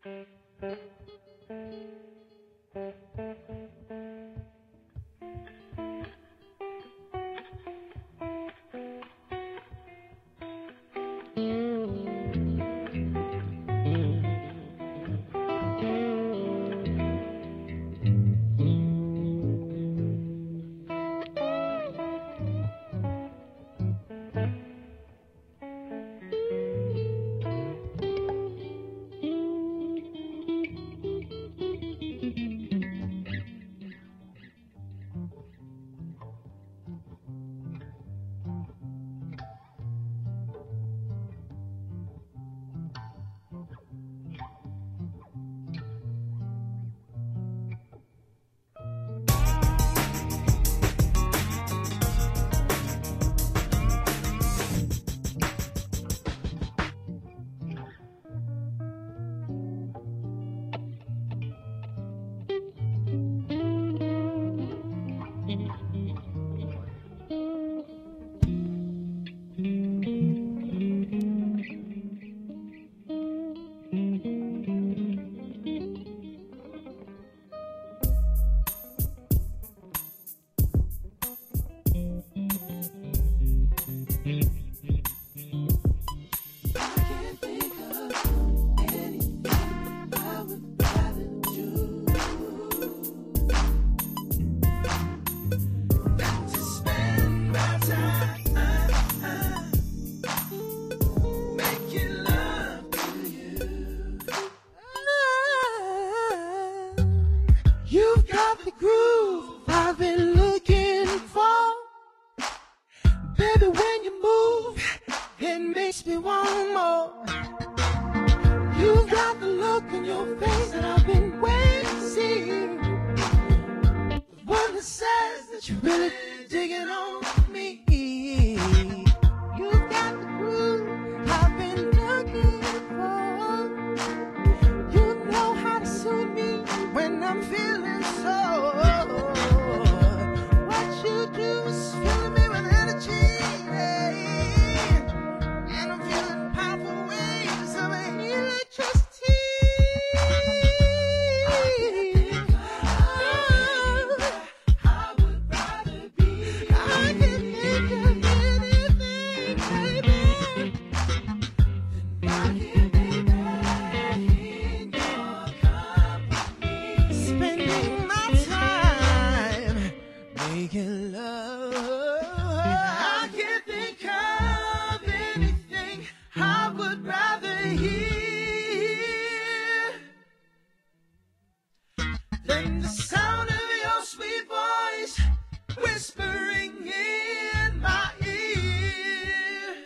You've got the groove I've been looking for. Baby, when you move, it makes me want more. You've got the look in your face that I've been waiting to see. The one that says that you're really digging on me. You've got the groove I've been looking for. You know how to suit me when I'm feeling so. What you do is filling me with energy, and I'm feeling powerful waves of electricity. I would rather be. I can think of anything, baby, than right here, baby, in your company. Spending my time making love. I can't think of anything I would rather hear than the sound of your sweet voice whispering in my ear.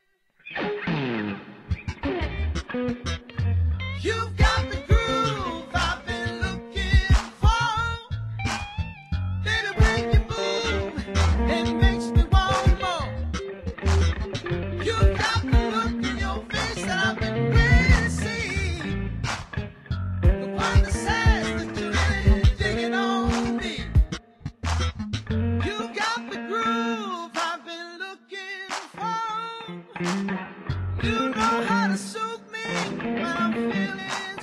You've got the groove I've been looking for. Baby, when you move, it makes me want more. You've got the look in your face that I've been waiting to see. The one that says that you're really digging on me. You've got the groove I've been looking for. You know how to soothe me when I'm feeling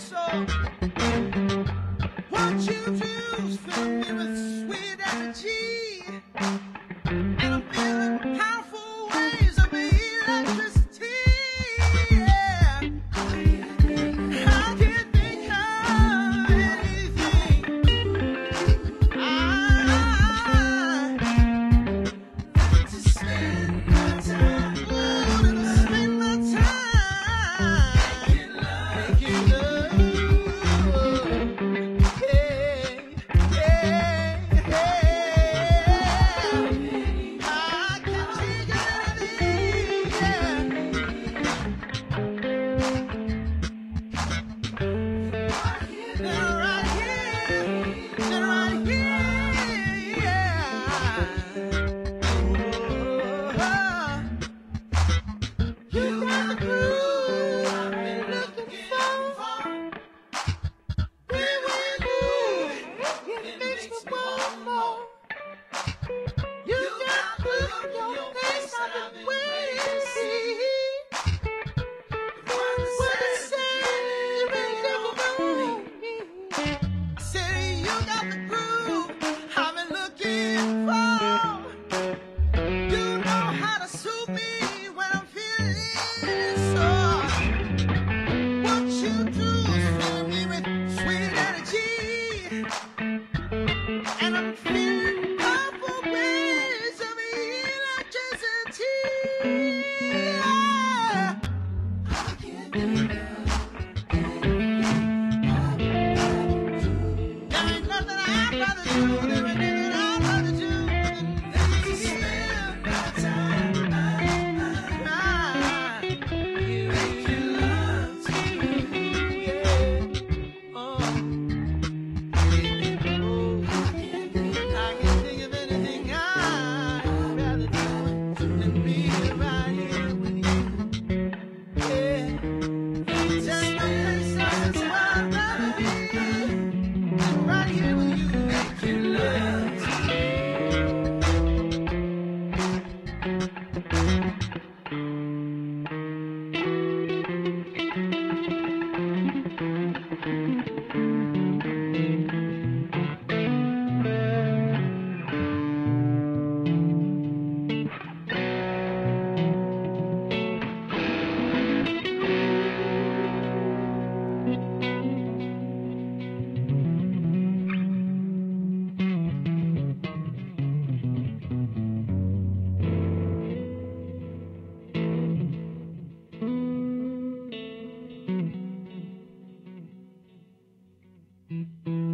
Mm-hmm.